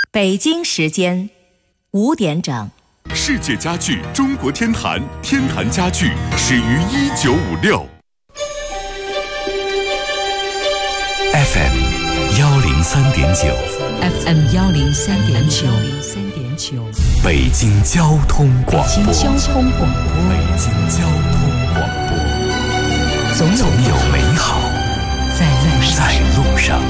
北京时间5点整。 世界家具中国天坛，天坛家具始于1956。FM 103.9 FM 103.9 北京交通广播。 北京交通广播。 北京交通广播。总有美好在路上。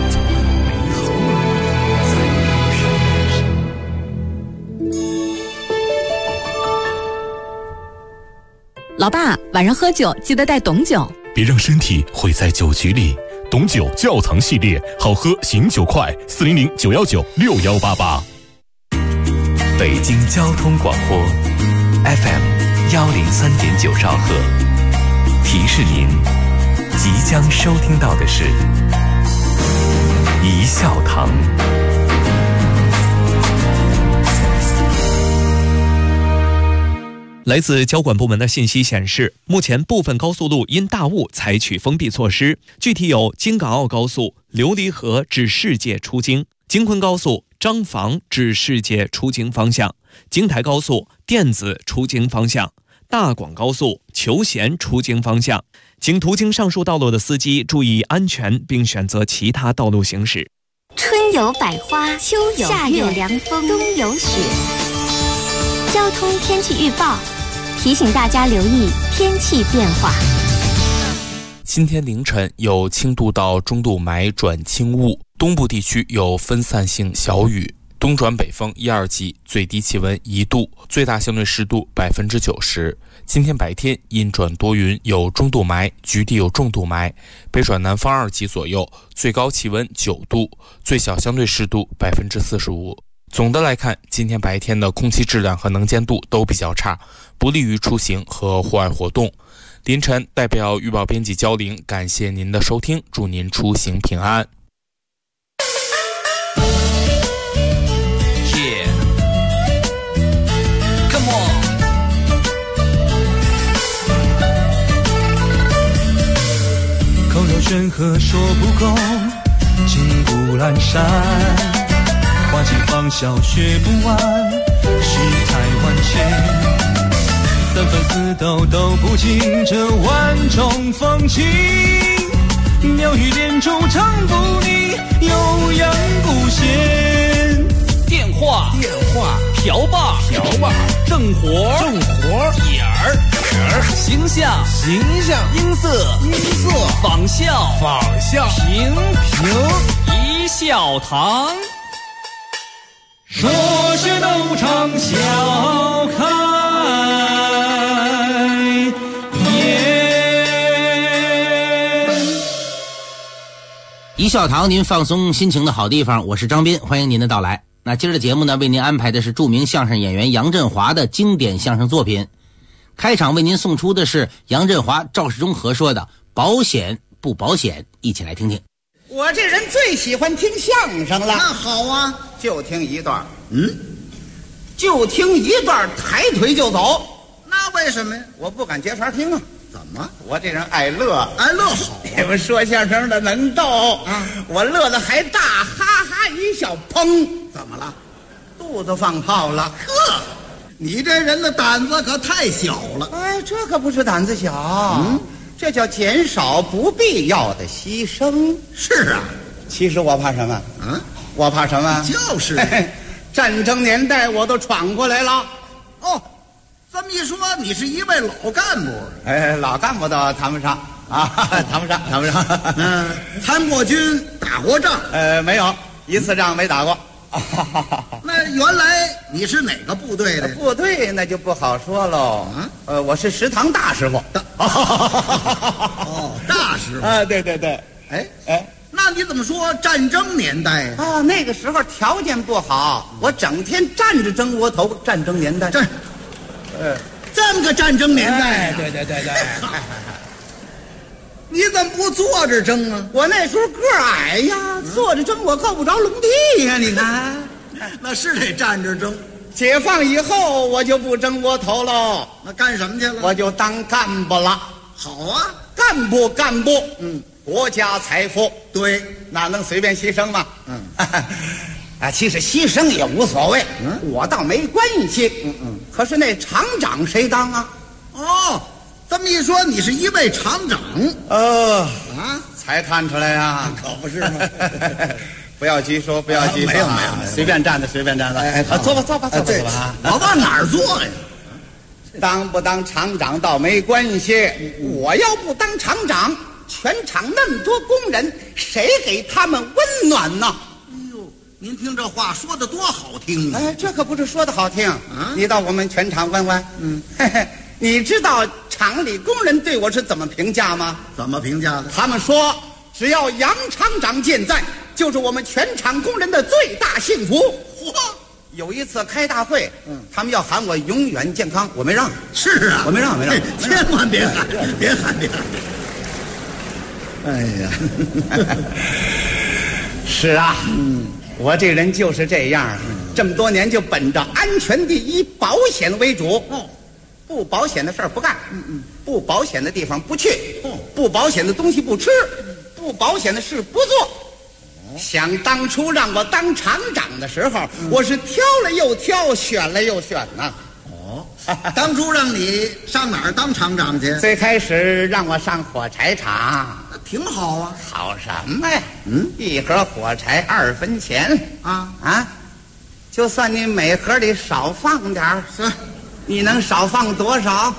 老爸，晚上喝酒记得带董酒， 别让身体毁在酒局里。董酒窖藏系列，好喝醒酒快，400-919-6188。北京交通广播 FM 103.9兆赫，提示您即将收听到的是一笑堂。 来自交管部门的信息显示，目前部分高速路因大雾采取封闭措施，具体有京港澳高速琉璃河至世界出京、京昆高速张坊至世界出京方向、京台高速电子出京方向、大广高速求贤出京方向。请途经上述道路的司机注意安全，并选择其他道路行驶。 春有百花，秋有夏有凉风，冬有雪。交通天气预报提醒大家留意天气变化。 今天凌晨有轻度到中度霾转轻雾，东部地区有分散性小雨，东转北风1、2级，最低气温1度，最大相对湿度90%。今天白天阴转多云，有中度霾，局地有重度霾，北转南方2级左右，最高气温9度，最小相对湿度45%。总的来看，今天白天的空气质量和能见度都比较差，不利于出行和户外活动。凌晨代表预报编辑焦玲感谢您的收听，祝您出行平安。 口若悬河说不够，金谷阑珊，花季芳笑学不完，世态万千，三分四斗都不尽这万种风情，妙语连珠唱不腻，悠扬不闲。 电话瓢把正活点儿形象音色仿效评一笑堂。 说是斗场笑开颜。 一笑堂，您放松心情的好地方，我是张斌，欢迎您的到来。那今儿的节目呢，为您安排的是著名相声演员杨振华的经典相声作品。开场为您送出的是杨振华、赵世忠合说的保险不保险，一起来听听。 我这人最喜欢听相声了。 那好啊， 就听一段。就听一段，抬腿就走。 那为什么呀？ 我不敢接茬听啊。 怎么？ 我这人爱乐好。你们说相声的能逗啊，我乐得还大，哈哈一笑，砰， 怎么了？ 肚子放炮了。 呵，你这人的胆子可太小了。 哎，这可不是胆子小，这叫减少不必要的牺牲。 是啊， 其实我怕什么？我怕什么？ 就是战争年代我都闯过来了。 哦，这么一说，你是一位老干部。 老干部倒谈不上啊，谈不上。 参过军，打过仗？ 没有，一次仗没打过。 那原来你是哪个部队的？ 部队那就不好说喽。我是食堂大师傅。 大师傅啊，对。 那你怎么说战争年代啊？那个时候条件不好，我整天站着蒸窝头。战争年代， 这么个战争年代。 对。 你怎么不坐着蒸啊？ 我那时候个矮呀，坐着蒸我够不着笼地呀。你看， 那是得站着蒸。 解放以后我就不蒸窝头喽。 那干什么去了？ 我就当干部了。 好啊， 干部，国家财富， 对， 哪能随便牺牲嘛？ 啊，其实牺牲也无所谓，我倒没关系。可是那厂长谁当啊？ 哦，这么一说，你是一位厂长。 才看出来呀， 可不是吗？ 不要急说，不要急说， 没有， 随便站着，随便站着。坐吧，坐吧，坐吧。 我往哪儿坐呀？ 当不当厂长倒没关系，我要不当厂长，全厂那么多工人，谁给他们温暖呢？ 哎呦，您听这话说的多好听啊！ 哎，这可不是说的好听啊！你到我们全厂问问，你知道厂里工人对我是怎么评价吗？ 怎么评价的？ 他们说，只要杨厂长健在，就是我们全厂工人的最大幸福。嚯！有一次开大会，他们要喊我永远健康，我没让。 是啊， 我没让， 千万别喊，别喊。哎呀， 是啊，我这人就是这样，这么多年就本着安全第一、保险为主。不保险的事儿不干，不保险的地方不去，不保险的东西不吃，不保险的事不做。想当初让我当厂长的时候，我是挑了又挑，选了又选呐。 当初让你上哪儿当厂长去？ 最开始让我上火柴厂， 挺好啊。 好什么呀？一盒火柴2分钱啊！就算你每盒里少放点儿，你能少放多少？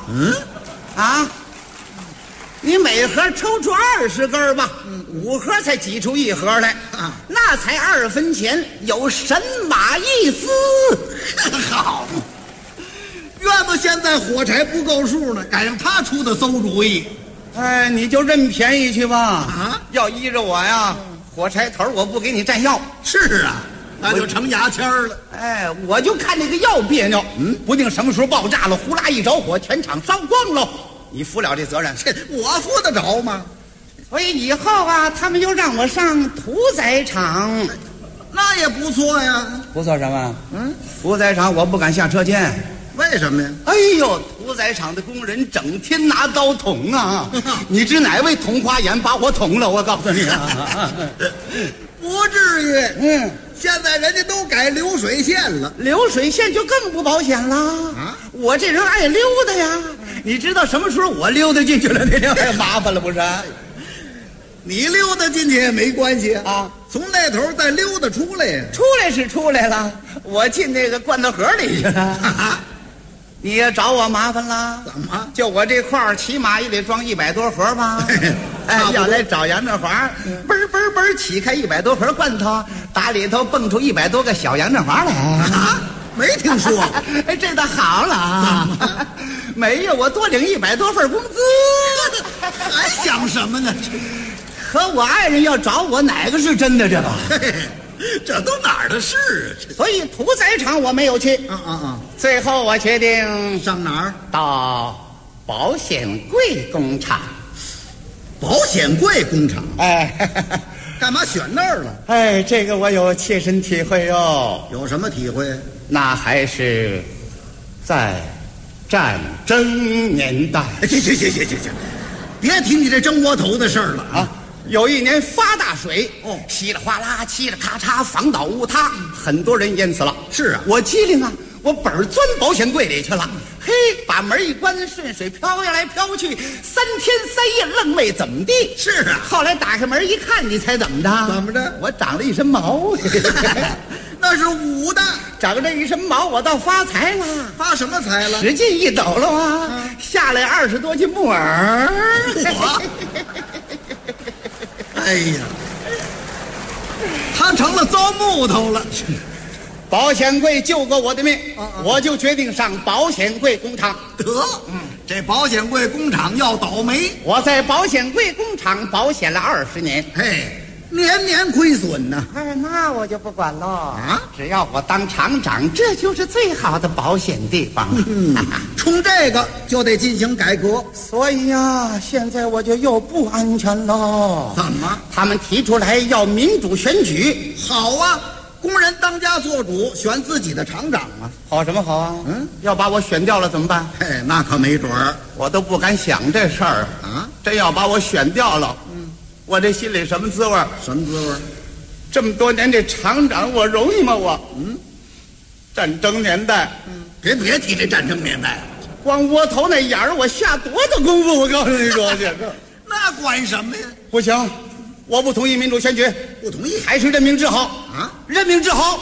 你每盒抽出20根吧，5盒才挤出1盒来，那才2分钱，有神马意思。 好，怨不现在火柴不够数呢，赶上他出的馊主意。 哎，你就认便宜去吧。要依着我呀，火柴头我不给你占药。 是啊，那就成牙签了。 哎，我就看那个药别扭，不定什么时候爆炸了，呼啦一着火，全厂烧光了。你负了这责任？ 我负得着吗？ 所以以后啊，他们又让我上屠宰场， 那也不错呀。 不错什么？屠宰场我不敢下车间。 为什么呀？ 哎呦，屠宰场的工人整天拿刀捅啊！你知哪位捅花眼把我捅了？我告诉你啊， 不至于。现在人家都改流水线了， 流水线就更不保险了。我这人爱溜达呀，你知道什么时候我溜达进去了？那就麻烦了，不是？ 你溜达进去也没关系啊，从那头再溜达出来呀。 出来是出来了，我进那个罐头盒里去了。你也找我麻烦了？ 怎么？ 就我这块儿，起码也得装100多盒吧？要来找杨振华，嘣嘣嘣起开100多盒罐头，打里头蹦出100多个小杨振华来。 没听说过。 哎，这倒好了。每月我多领100多份工资。 还想什么呢？ 可我爱人要找我，哪个是真的？这个。 这都哪儿的事啊？ 所以屠宰场我没有去。最后我决定上哪儿？ 到保险柜工厂。 保险柜工厂？ 哎， 干嘛选那儿了？ 哎，这个我有切身体会哟。 有什么体会？ 那还是在战争年代。 行，别提你这蒸窝头的事儿了啊！ 有一年发大水，稀里哗啦，嘁哩咔嚓，房倒屋塌，很多人淹死了。 是啊， 我机灵啊，我本儿钻保险柜里去了。嘿，把门一关，顺水飘下来飘去，3天3夜愣没怎么地。 是啊， 后来打开门一看，你猜怎么着？ 怎么着？ 我长了一身毛。 那是捂的， 长这一身毛，我倒发财了。 发什么财了？ 使劲一抖了啊，下来20多斤木耳。 哎呀，他成了糟木头了。 保险柜救过我的命，我就决定上保险柜工厂。 得，这保险柜工厂要倒霉。 我在保险柜工厂保险了20年， 嘿，年年亏损呢。 哎，那我就不管喽啊！只要我当厂长，这就是最好的保险地方。 冲这个就得进行改革， 所以呀，现在我就又不安全喽。 怎么？ 他们提出来要民主选举。 好啊，工人当家做主，选自己的厂长啊。 好什么好啊？要把我选掉了怎么办？ 嘿，那可没准儿， 我都不敢想这事儿啊。真要把我选掉了，我这心里什么滋味？ 什么滋味？ 这么多年这厂长我容易吗？我战争年代， 别提这战争年代了， 光窝头那眼儿我下多大功夫？我告诉你说去， 那管什么呀？ 不行，我不同意民主选举， 不同意还是任命制好啊！ 任命制好，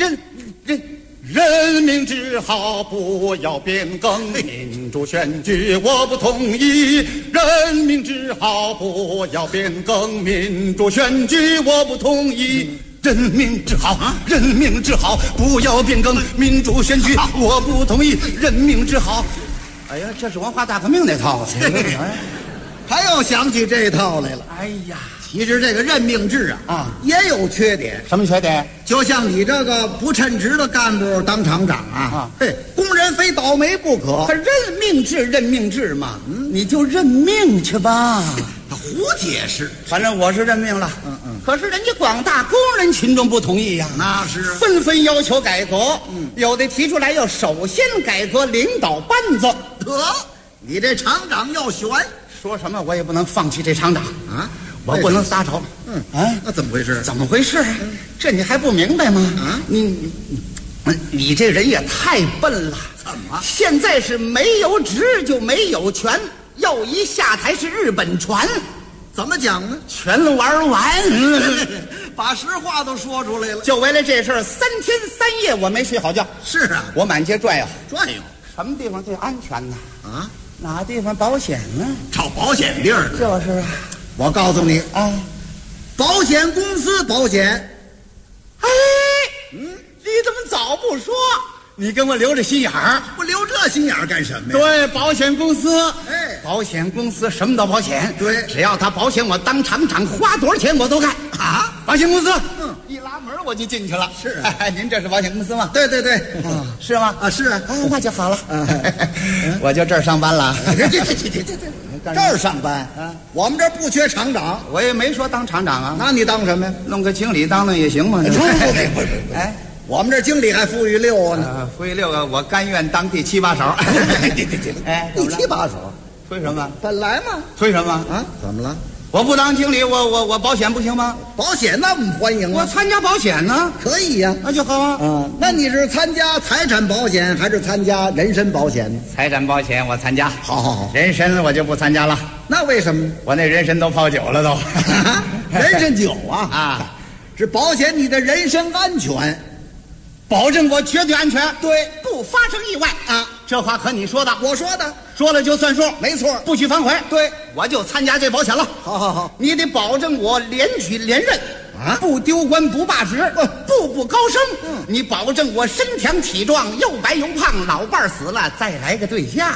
任命制好，不要变更。民主选举我不同意，任命制好，不要变更。民主选举我不同意，任命制好，任命制好，不要变更。民主选举我不同意，任命制好。哎呀，这是文化大革命那套啊！ 他又想起这套来了。 哎呀， 其实这个任命制也有缺点。 什么缺点？ 就像你这个不称职的干部当厂长工人非倒霉不可。 可任命制嘛，你就任命去吧。 他胡解释。 反正我是任命了。可是人家广大工人群众不同意呀， 那是纷纷要求改革。有的提出来要首先改革领导班子。 得，你这厂长要选， 说什么我也不能放弃这厂长啊！我不能撒手。 那怎么回事？ 怎么回事？这你还不明白吗？你这人也太笨了。 怎么？ 现在是没有职就没有权，要一下台是日本船。 怎么讲呢？ 全玩完。 把实话都说出来了。 就为了这事儿，3天3夜我没睡好觉。 是啊， 我满街转悠。 什么地方最安全呢？哪地方保险呢？ 找保险地儿。 就是啊。 我告诉你保险公司保险。 哎，你怎么早不说？你跟我留着心眼儿。 我留这心眼儿干什么呀？ 对，保险公司。保险公司什么都保险。 对， 只要他保险我当厂长，花多少钱我都干。保险公司。一拉门我就进去了。 是您这是保险公司吗？ 对。 是吗？ 是啊。 那就好了。我就这儿上班了。 这儿上班我们这儿不缺厂长。 我也没说当厂长啊。 那你当什么呀？ 弄个经理当也行吗？ 不。我们这经理还赋予6个呢。 赋予6个，我甘愿当第7、8手。 第7、8手。 推什么？ 本来嘛。 推什么？ 怎么了？ 我不当经理，我保险不行吗？ 保险那么欢迎啊！ 我参加保险呢。 可以呀。 那就好啊。 那你是参加财产保险还是参加人身保险？ 财产保险我参加。 好。 人身我就不参加了。 那为什么？ 我那人参都泡酒了都。 人参酒啊！是保险你的人身安全， 保证我绝对安全。 对， 不发生意外这话可你说的。 我说的。 说了就算数。 没错， 不许反悔。 对， 我就参加这保险了。 好。 你得保证我连举连任不丢官不罢职，步步高升。你保证我身强体壮，又白又胖，老伴儿死了再来个对象。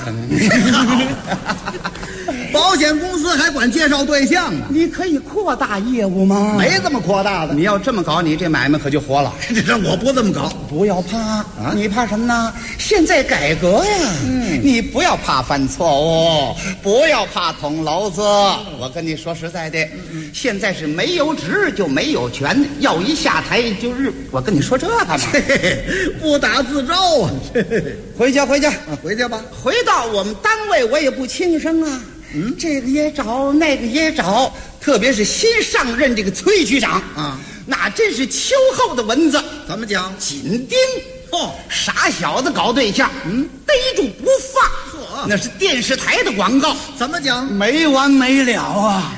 保险公司还管介绍对象呢。 你可以扩大业务吗？ 没这么扩大的。 你要这么搞，你这买卖可就活了。 这我不这么搞。 不要怕你怕什么呢？现在改革呀。你不要怕犯错误，不要怕捅娄子。我跟你说实在的，现在是没有职就没有权，要一下台就日。我跟你说这干嘛？ 不打自招啊！ 回家回家吧。 回到我们单位，我也不轻声啊。这个也找，那个也找，特别是新上任这个崔局长那真是秋后的蚊子。 怎么讲？ 紧盯。傻小子搞对象，逮住不放。那是电视台的广告。 怎么讲？ 没完没了啊！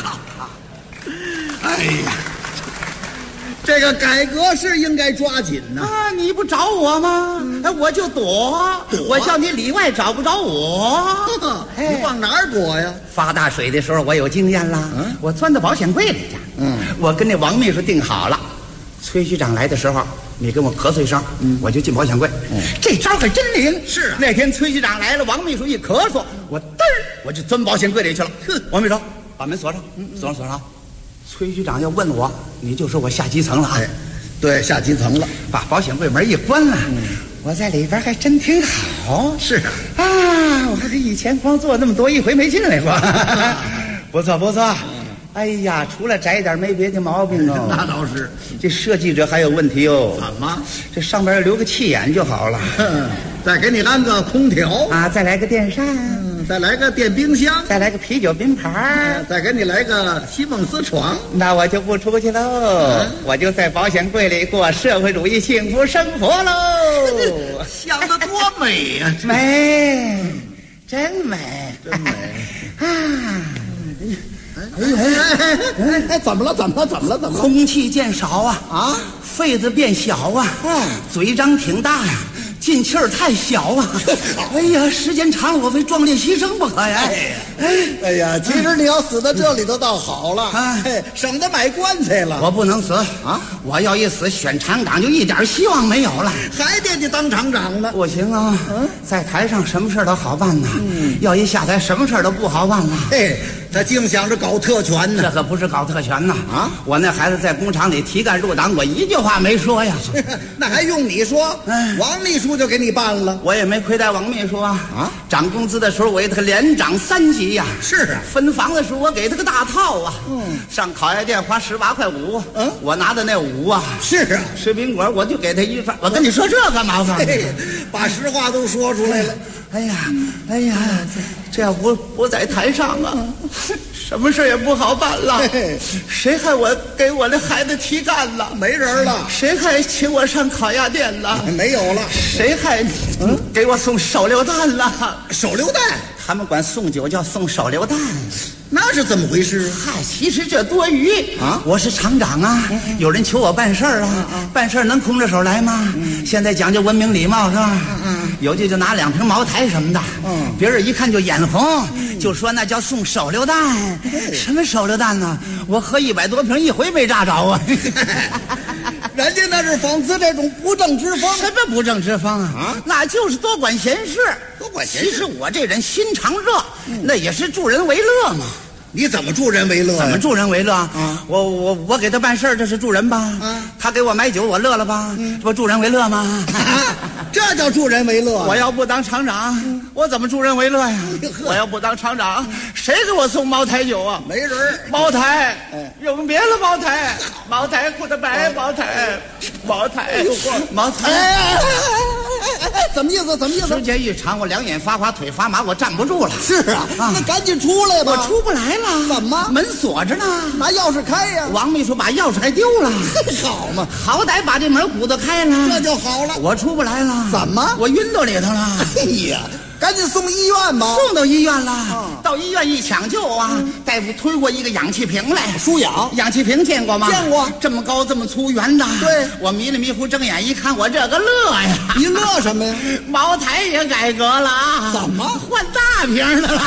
哎呀，这个改革是应该抓紧呐。 你不找我吗？我就躲。我叫你里外找不着我。 你往哪儿躲呀？ 发大水的时候我有经验了。我钻到保险柜里去。我跟那王秘书定好了，崔局长来的时候，你跟我咳嗽一声，我就进保险柜。这招可真灵。 是那天崔局长来了，王秘书一咳嗽，我我就钻保险柜里去了。王秘书，把门锁上。锁上。崔局长要问我，你就说我下基层了。 对，下基层了。 把保险柜门一关了，我在里边还真挺好。 是我这以前光做那么多，一回没进来过。不错。哎呀，除了窄点没别的毛病哦。 那倒是。 这设计者还有问题哦。 怎么？ 这上边留个气眼就好了。 再给你安个空调再来个电扇。 再来个电冰箱， 再来个啤酒冰盘， 再给你来个西梦思床。 那我就不出去喽，我就在保险柜里过社会主义幸福生活喽。 想得多美呀！ 美，真美， 真美啊！ 哎，怎么了？ 空气渐少啊，肺子变小啊，嘴张挺大呀，进气儿太小啊。哎呀，时间长了我非壮烈牺牲不可呀！ 哎呀，其实你要死在这里头倒好了，省得买棺材了。 我不能死啊！我要一死，选厂长就一点希望没有了， 还得你当厂长呢。 不行啊，在台上什么事都好办呢，要一下台什么事都不好办了。 他净想着搞特权呢。 这可不是搞特权呐！我那孩子在工厂里提干入党，我一句话没说呀。 那还用你说？王秘书就给你办了。 我也没亏待王秘书啊！涨工资的时候我给他连涨3级呀。 是啊， 分房的时候我给他个大套啊。上烤鸭店花18块5，我拿的那5啊。 是啊， 吃冰果我就给他1份。我跟你说这干嘛呢？ 把实话都说出来了。 哎呀，这要不在台上啊，什么事也不好办了。谁还给我的孩子提干了？ 没人了。 谁还请我上烤鸭店了？ 没有了。 谁还给我送手榴弹了？ 手榴弹？ 他们管送酒叫送手榴弹。 那是怎么回事？ 嗨，其实这多余啊！我是厂长啊，有人求我办事儿啊，办事儿能空着手来吗？现在讲究文明礼貌是吧？有就拿2瓶茅台什么的，别人一看就眼红，就说那叫送手榴弹。什么手榴弹呢？我喝100多瓶，一回没炸着啊！ 人家那是讽刺这种不正之风。 什么不正之风啊？那就是多管闲事。 多管闲事。 其实我这人心肠热，那也是助人为乐嘛。 你怎么助人为乐？ 怎么助人为乐？我给他办事儿，这是助人吧？他给我买酒，我乐了吧？这不助人为乐吗？ 这叫助人为乐。 我要不当厂长，我怎么助人为乐呀？我要不当厂长，谁给我送茅台酒啊？ 没人。 茅台，有别了茅台，茅台顾得白，茅台。 怎么意思？ 时间一长，我2眼发花，腿发麻，我站不住了。 是啊，那赶紧出来吧。 我出不来了。 怎么？ 门锁着呢。 拿钥匙开呀。 王秘书把钥匙还丢了。 好嘛， 好歹把这门鼓捣开了， 这就好了。 我出不来了。 怎么？ 我晕到里头了。 哎呀，赶紧送医院吧。 送到医院了。到医院一抢救啊，大夫推过一个氧气瓶来， 输氧。 氧气瓶见过吗？ 见过。 这么高这么粗圆的。 对。 我迷了迷糊睁眼一看，我这个乐呀！ 你乐什么呀？ 茅台也改革了啊。 怎么？ 换大瓶的了。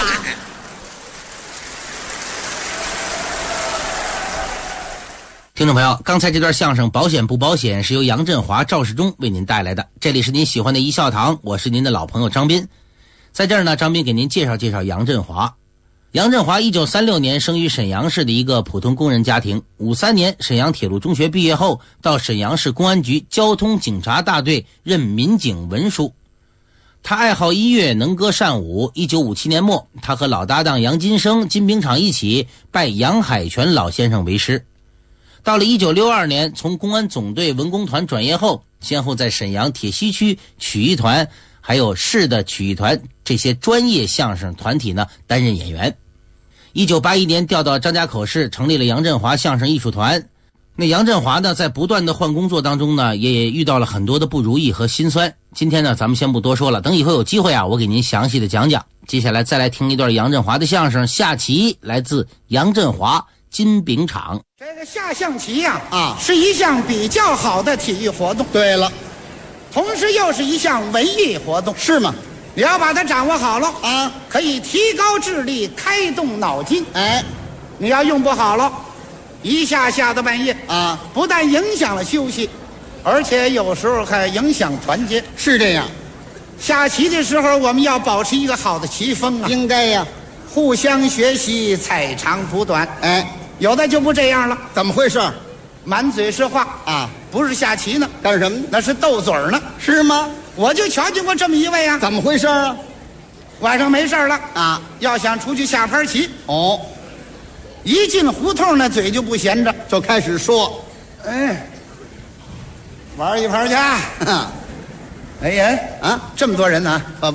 听众朋友，刚才这段相声保险不保险是由杨振华、赵世忠为您带来的。这里是您喜欢的一笑堂，我是您的老朋友张斌。在这儿呢，张斌给您介绍介绍杨振华。杨振华1936年生于沈阳市的一个普通工人家庭。53年沈阳铁路中学毕业后，到沈阳市公安局交通警察大队任民警文书。他爱好音乐，能歌善舞。1957年末，他和老搭档杨金生、金炳昶一起拜杨海泉老先生为师。到了1962年，从公安总队文工团转业后，先后在沈阳铁西区曲艺团还有市的曲艺团这些专业相声团体呢担任演员。1981年调到张家口市，成立了杨振华相声艺术团。那杨振华呢，在不断的换工作当中呢，也遇到了很多的不如意和心酸。今天呢，咱们先不多说了，等以后有机会啊，我给您详细的讲讲。接下来再来听一段杨振华的相声《下棋》，来自杨振华、金炳昶。 这个下象棋呀，是一项比较好的体育活动。 对了， 同时又是一项文艺活动。 是吗？ 你要把它掌握好了啊，可以提高智力，开动脑筋。 哎， 你要用不好了，一下下到半夜啊， 不但影响了休息，而且有时候还影响团结。 是这样。 下棋的时候，我们要保持一个好的棋风啊。 应该呀， 互相学习，踩长补短。 哎， 有的就不这样了。 怎么回事？ 满嘴是话啊， 不是下棋呢， 干什么？ 那是斗嘴呢。 是吗？ 我就瞧见过这么一位啊。 怎么回事啊？ 晚上没事了啊， 要想出去下盘棋， 一进胡同呢，嘴就不闲着， 就开始说：“ 哎，玩一盘去。”哎呀啊， 这么多人呢？ 不，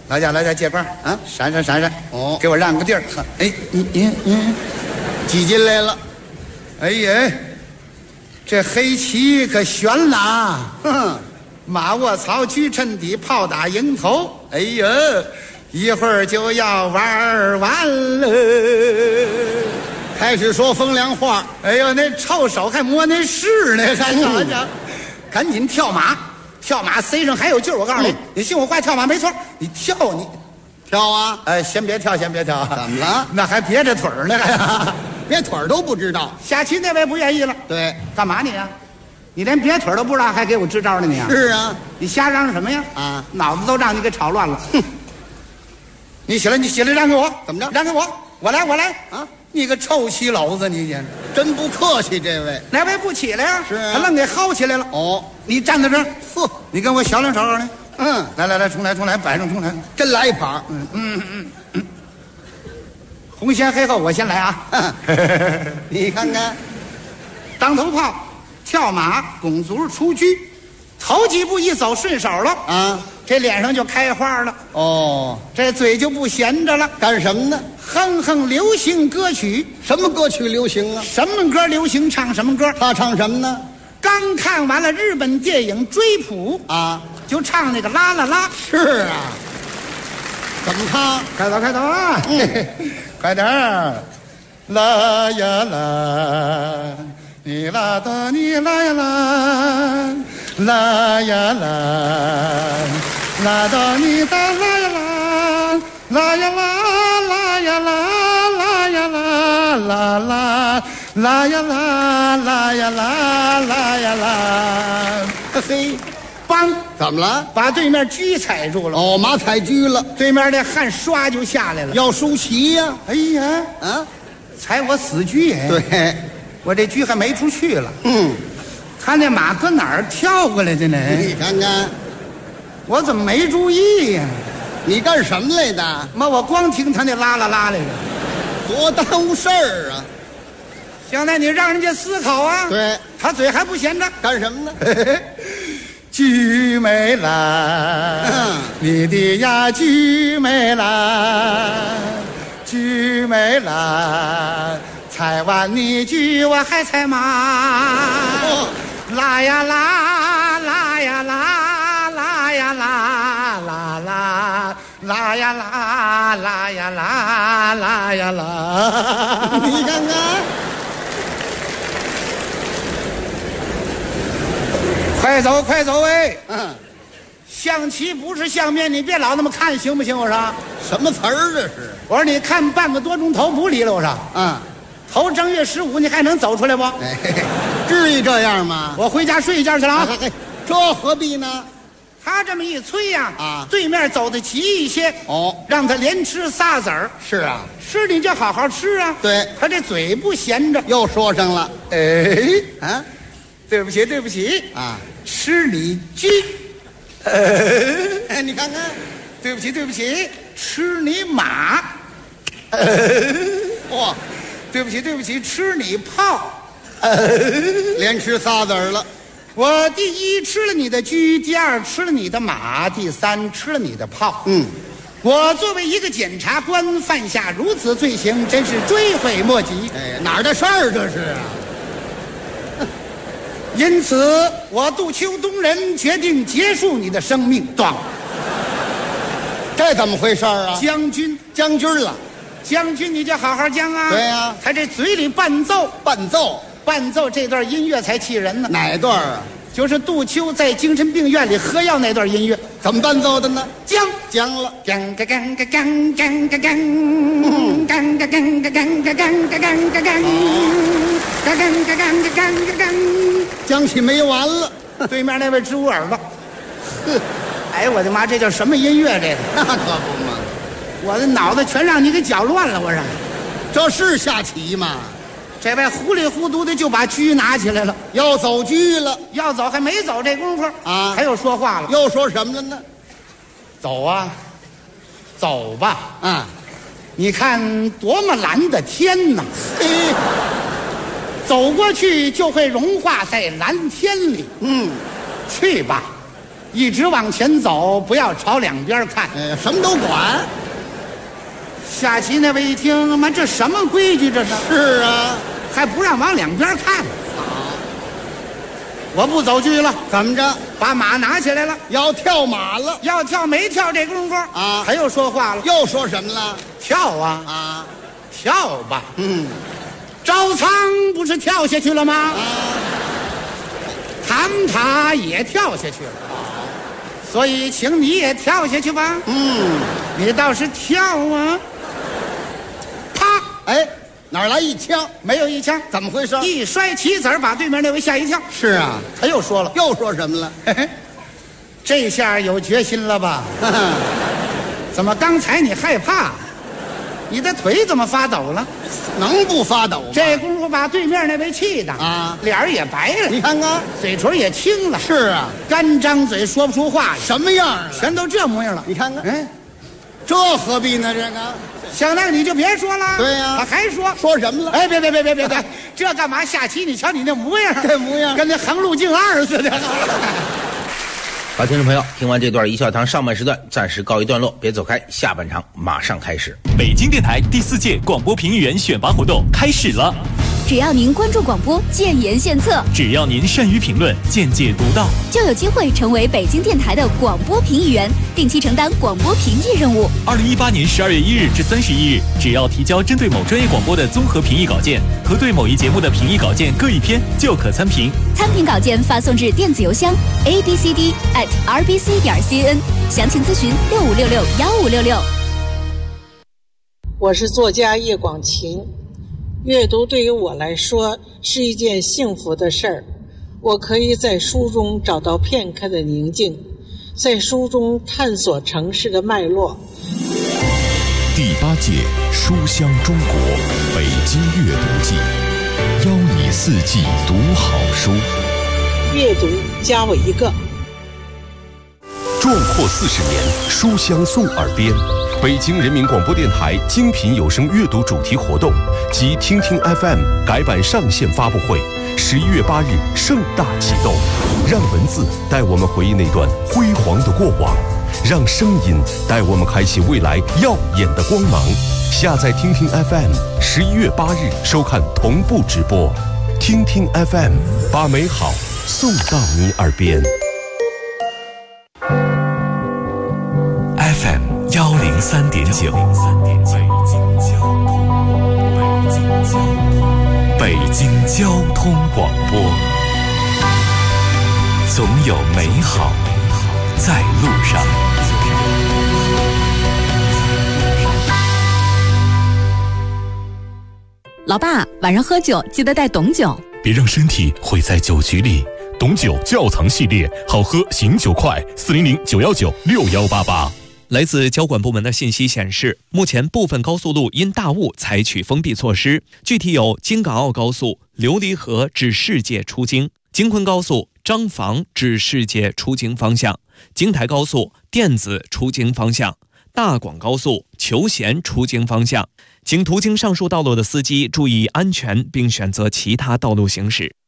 来家借块啊，闪闪哦，给我让个地儿。哎，你挤进来了。 哎呀，这黑旗可悬了，哼，马卧槽，车衬底，炮打营头。哎呀，一会儿就要玩完了。 开始说风凉话。 哎呦，那臭手还摸那屎呢，还好家，赶紧跳马，塞上还有劲儿。我告诉你，你信我话，跳马没错，你跳啊！ 哎，先别跳。怎么了？ 那还别着腿儿呢，还别腿儿都不知道。 下棋那位不愿意了。 对， 干嘛你呀？你连别腿儿都不知道，还给我支招呢你啊？ 是啊， 你瞎嚷嚷什么呀？ 啊， 脑子都让你给吵乱了。哼！你起来让给我， 怎么着？ 让给我，我来啊！你个臭棋篓子，你真不客气，这位哪位不起来呀？ 是啊， 他愣给薅起来了。 哦， 你站在这儿， 呵， 你跟我小两手呢。来，重来，摆上重来， 真来一盘。 红先黑后，我先来啊！ 你看看， 当头炮，跳马，拱足出车，头几步一走顺手了啊， 这脸上就开花了。 哦， 这嘴就不闲着了， 干什么呢？ 哼流行歌曲。 什么歌曲流行啊？ 什么歌流行唱什么歌？ 他唱什么呢？ 刚看完了日本电影《追捕》 啊， 就唱那个啦啦啦。 是啊，怎么唱？ 开头啊！快点儿，啦呀啦，你啦的你啦呀啦，啦呀啦，啦的你的啦呀啦，啦呀啦，啦呀啦，啦呀啦，啦啦，啦呀啦，啦呀啦，啦呀啦，嘿。帮怎么了？ 把对面车踩住了。 哦，马踩车了， 对面那汗唰就下来了。 要输棋呀！ 哎呀， 啊， 踩我死车哎！ 对， 我这车还没出去了。看那马搁哪儿跳过来的呢？ 你看看， 我怎么没注意呀？ 你干什么来的？ 妈，我光听他那啦啦啦来着， 多耽误事儿啊！ 现在你让人家思考啊。 对， 他嘴还不闲着， 干什么呢？ 菊梅兰，你的呀菊梅兰，菊梅兰，踩完你菊我还踩马，啦呀啦，啦呀啦，啦呀啦，啦啦，啦呀啦，啦呀啦，啦呀啦， 你看看。 快走喂！象棋不是相面，你别老那么看行不行？我说什么词儿这是？ 我说你看半个多钟头不离了。我说头正月15你还能走出来不？ 哎，至于这样吗？ 我回家睡一觉去了啊！ 这何必呢？ 他这么一催呀，对面走得急一些让他连吃仨子儿。 是啊， 吃你就好好吃啊。对，他这嘴不闲着， 又说上了。 哎，对不起啊，吃你车。 你看看， 对不起，吃你马。 哇， 对不起，吃你炮。 连吃仨子儿了。 我第一吃了你的车，第二吃了你的马，第三吃了你的炮。我作为一个检察官犯下如此罪行，真是追悔莫及。 哎，哪儿的事儿这是啊？ 因此，我杜秋东人决定结束你的生命。咣！ 这怎么回事啊？ 将军了， 将军你就好好将啊！ 对呀， 他这嘴里伴奏这段音乐才气人呢。 哪段啊？ 就是杜秋在精神病院里喝药那段音乐。 怎么伴奏的呢？ 将了，将个将个将将个将，将个将个将个将个将个将，将个将个将个将， 将起没完了。 对面那位支吾耳朵，哎，我的妈，这叫什么音乐？这个那可不嘛， 我的脑子全让你给搅乱了。我说， 这是下棋吗？ 这位糊里糊涂的就把车拿起来了， 要走车了， 要走还没走这功夫啊，他又说话了， 又说什么了呢？ 走啊，走吧，你看多么蓝的天呐！走过去就会融化在蓝天里。去吧， 一直往前走，不要朝两边看。 什么都管。 下棋那位一听，妈，这什么规矩这是？ 是啊， 还不让往两边看。我不走局了， 怎么着？ 把马拿起来了， 要跳马了， 要跳没跳这功夫啊？他又说话了， 又说什么了？ 跳啊啊， 跳吧。赵仓不是跳下去了吗？唐塔也跳下去了，所以请你也跳下去吧。你倒是跳啊！啪！ 哎，哪儿来一枪？ 没有一枪， 怎么回事？ 一摔棋子把对面那位吓一跳。 是啊， 他又说了， 又说什么了？ 嘿嘿，这下有决心了吧？怎么刚才你害怕？你的腿怎么发抖了？ 能不发抖吗？ 这功夫把对面那位气的啊，脸儿也白了。 你看看， 嘴唇也青了。 是啊， 干张嘴说不出话， 什么样了？ 全都这模样了。 你看看，这何必呢？这个， 想那个你就别说了。 对呀， 他还说什么了？ 哎，别，这干嘛下棋？你瞧你那模样， 这模样跟那横路径2似的。 好，听众朋友，听完这段一笑堂上半时段暂时告一段落，别走开，下半场马上开始。 北京电台第4届广播评议员选拔活动开始了。 只要您关注广播，建言献策； 只要您善于评论，见解独到， 就有机会成为北京电台的广播评议员，定期承担广播评议任务。 2018年12月1日至31日，只要提交针对某专业广播的综合评议稿件和对某一节目的评议稿件各一篇，就可参评。 参评稿件发送至电子邮箱 abcd@rbc.cn， 详情咨询65661566。 我是作家叶广晴。阅读对于我来说是一件幸福的事儿，我可以在书中找到片刻的宁静，在书中探索城市的脉络。 第8届书香中国北京阅读季，邀你4季读好书。 阅读加我一个。 壮阔40年，书香送耳边。北京人民广播电台精品有声阅读主题活动及听听 FM 改版上线发布会，11月8日盛大启动。让文字带我们回忆那段辉煌的过往，让声音带我们开启未来耀眼的光芒。下载听听 FM，11月8日收看同步直播。听听 FM， 把美好送到你耳边。 FM 103.9，北京交通广播，总有美好在路上。 老爸，晚上喝酒记得带董酒， 别让身体毁在酒局里。董酒窖藏系列，好喝醒酒快，400-919-6188。 来自交管部门的信息显示，目前部分高速路因大雾采取封闭措施，具体有京港澳高速琉璃河至世界出京、京昆高速张坊至世界出京方向、京台高速电子出京方向、大广高速求贤出京方向。请途经上述道路的司机注意安全，并选择其他道路行驶。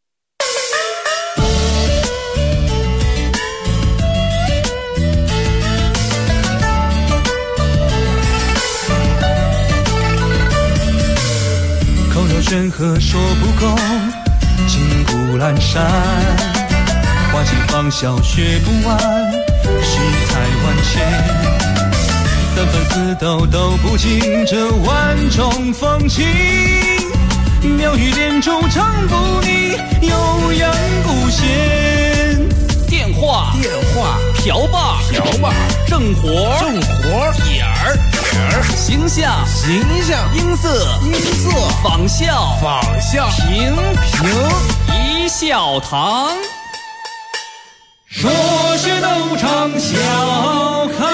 口若悬河说不够，金谷阑珊，花季芳笑学不完，世态万千，三分四斗都不尽这万种风情，妙语连珠唱不腻，悠扬不闲。 电话瓢把正活点儿形象音色仿效平一笑堂， 说学逗唱笑开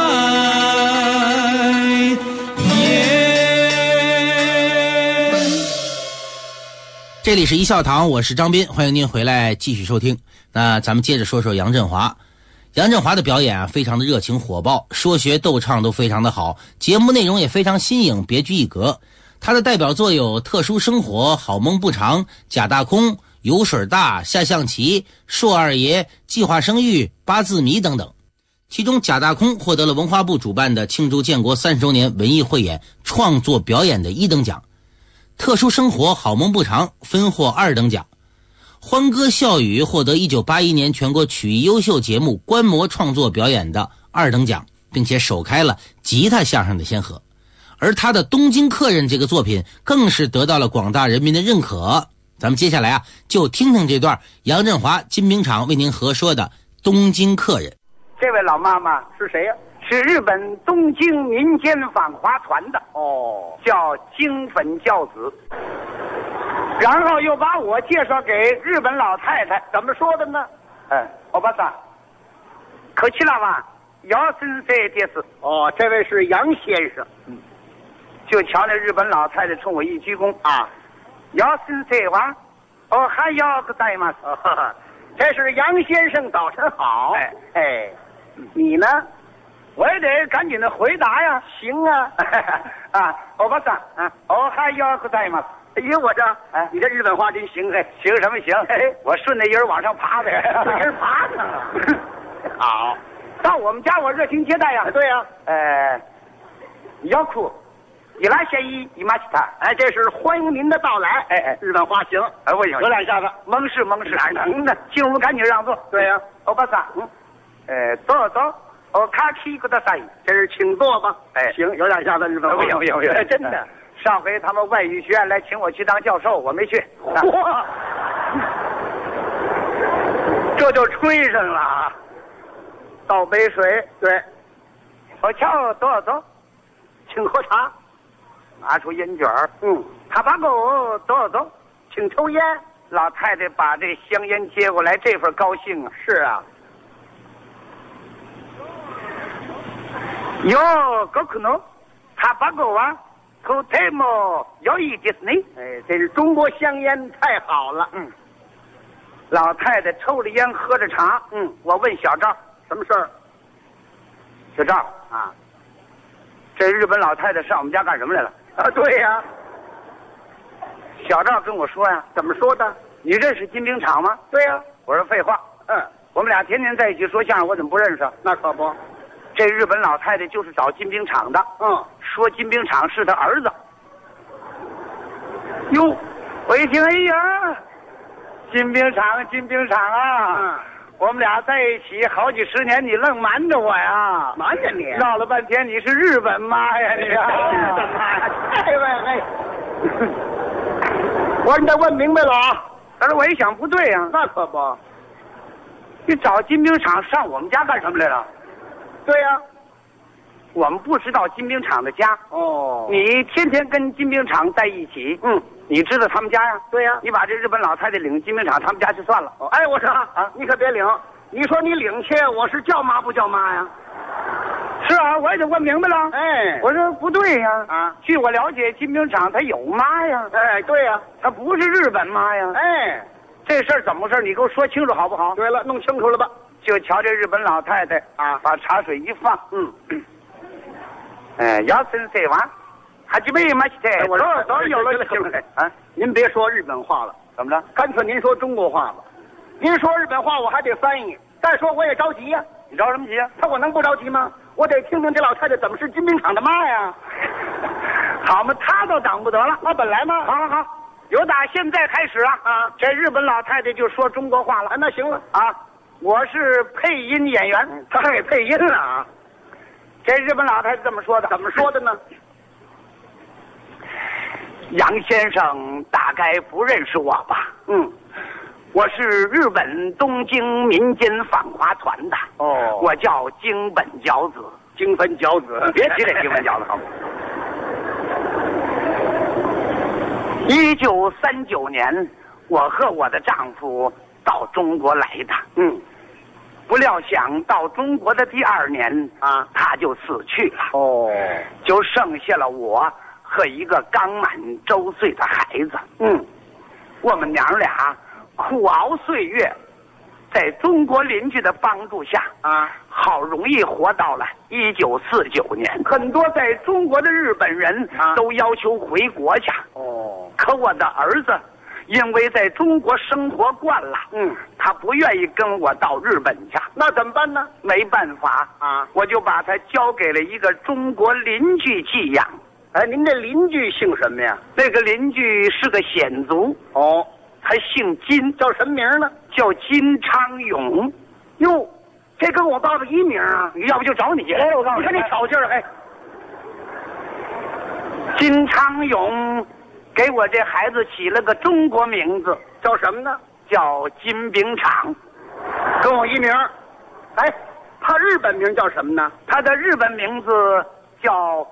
颜。 这里是一笑堂，我是张斌，欢迎您回来继续收听。那咱们接着说说杨振华。杨振华的表演非常的热情火爆，说学逗唱都非常的好，节目内容也非常新颖，别具一格。他的代表作有《特殊生活》、《好梦不长》、《假大空》、《 油水大、下象棋、硕二爷、计划生育、八字谜等等。其中贾大空获得了文化部主办的庆祝建国30周年文艺汇演创作表演的1等奖，特殊生活好梦不长分获2等奖，欢歌笑语获得1981年全国曲艺优秀节目观摩创作表演的2等奖，并且首开了吉他相声的先河。而他的《东京客人》这个作品更是得到了广大人民的认可。咱们接下来就听听这段杨振华、金兵场为您合说的《东京客人》。 这位老妈妈是谁呀？是日本东京民间访华团的叫京粉教子，然后又把我介绍给日本老太太，怎么说的呢？欧巴桑，可气了吧？姚先生这是这位是杨先生。就瞧那日本老太太冲我一鞠躬姚先生哇，还要个在吗？这是杨先生，早晨好。你呢？我也得赶紧的回答呀。行啊，欧巴桑还要个在吗？哎呦，我这你这日本话真行行什么行？我顺着人往上爬的，人爬上了。好，到我们家我热情接待呀。对呀，要哭。伊拉先伊伊玛西塔，这是欢迎您的到来。日本话行，不行，有两下子，蒙氏，哪能呢？进屋赶紧让座。对呀，欧巴桑，坐，卡西给他塞，这是请坐吧。行，有两下子日本话，不行，真的。上回他们外语学院来请我去当教授，我没去。哇，这就吹上了。倒杯水，对，我瞧，坐，请喝茶。拿出烟卷儿，他把狗走，请抽烟。老太太把这香烟接过来，这份高兴啊！是啊，哟，够可能，他把狗口太么有意思呢。这是中国香烟，太好了。老太太抽着烟，喝着茶。我问小赵什么事儿？小赵这日本老太太上我们家干什么来了？对呀。小赵跟我说呀。怎么说的？你认识金兵场吗？对呀。我说废话。我们俩天天在一起说相声，我怎么不认识？那可不。这日本老太太就是找金兵场的。说金兵场是他儿子。哟，我一听，哎呀，金兵场啊！我们俩在一起好几十年，你愣瞒着我呀？瞒着你？闹了半天你是日本妈呀你！日本妈呀！我说你得问明白了啊！但是我一想不对呀，那可不，你找金兵场上我们家干什么来了？对呀，我们不知道金兵场的家。你天天跟金兵场在一起，你知道他们家呀？对呀，你把这日本老太太领金兵场他们家去算了。我说你可别领，你说你领去，我是叫妈不叫妈呀？是啊，我也得问明白了。我说不对呀。据我了解，金兵场他有妈呀。对呀，他不是日本妈呀。这事儿怎么回事？你给我说清楚好不好？对了，弄清楚了吧？就瞧这日本老太太把茶水一放，姚先生完，还基本嘛是我说都有了您别说日本话了，怎么着？干脆您说中国话吧。您说日本话我还得翻译，再说我也着急呀。你着什么急啊？我能不着急吗？我得听听这老太太怎么是金兵场的妈呀。好嘛，她都挡不得了。本来嘛。好，由打现在开始这日本老太太就说中国话了。那行了我是配音演员，他还给配音了这日本老太太这么说的。怎么说的呢？杨先生大概不认识我吧？我是日本东京民间访华团的。我叫京本饺子。京本饺子，别提这京本饺子好不好？1939年，我和我的丈夫到中国来的。不料想到中国的第2年他就死去了。就剩下了我和一个刚满周岁的孩子。我们娘俩苦熬岁月，在中国邻居的帮助下好容易活到了1949年。很多在中国的日本人都要求回国去。可我的儿子因为在中国生活惯了，他不愿意跟我到日本去。那怎么办呢？没办法啊，我就把他交给了一个中国邻居寄养。哎，您这邻居姓什么呀？那个邻居是个显族哦，他姓金，叫什么名呢？叫金昌永。哟，这跟我爸爸一名啊！要不就找你来了，我告诉你，你看你挑劲儿，哎。金昌永给我这孩子起了个中国名字，叫什么呢？叫金炳昶，跟我一名。哎，他日本名叫什么呢？他的日本名字叫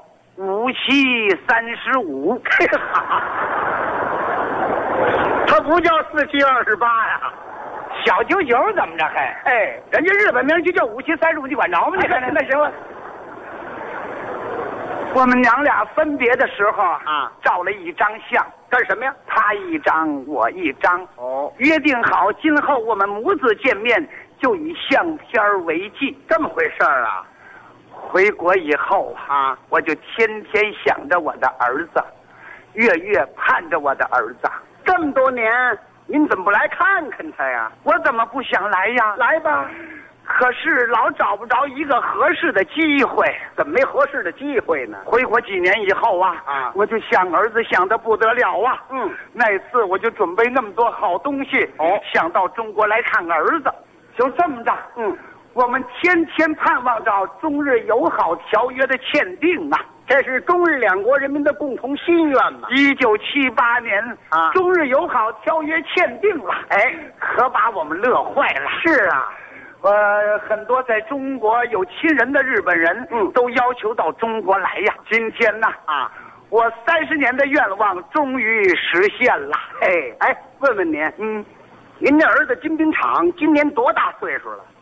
5735。他不叫4728呀，小99怎么着还？哎，人家日本名就叫5735，你管着吗？你看那行了。我们娘俩分别的时候啊，照了一张相，干什么呀？他一张，我一张。哦，约定好今后我们母子见面就以相片为记。这么回事儿啊？回国以后啊，我就天天想着我的儿子，月月盼着我的儿子。这么多年，您怎么不来看看他呀？我怎么不想来呀？来吧。可是老找不着一个合适的机会。怎么没合适的机会呢？回国几年以后啊，我就想儿子想得不得了啊。那次我就准备那么多好东西，想到中国来看儿子。就这么着，我们天天盼望着中日友好条约的签订啊。这是中日两国人民的共同心愿嘛。1978年中日友好条约签订了，哎，可把我们乐坏了。是啊。很多在中国有亲人的日本人，都要求到中国来呀。今天呢，我30年的愿望终于实现了。哎，问问您，您这儿子金炳昶今年多大岁数了？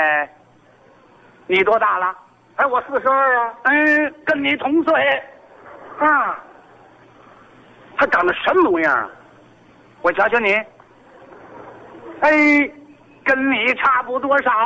你多大了？哎，我42啊。跟你同岁。啊，他长得什么模样啊？我瞧瞧你。跟你差不多少。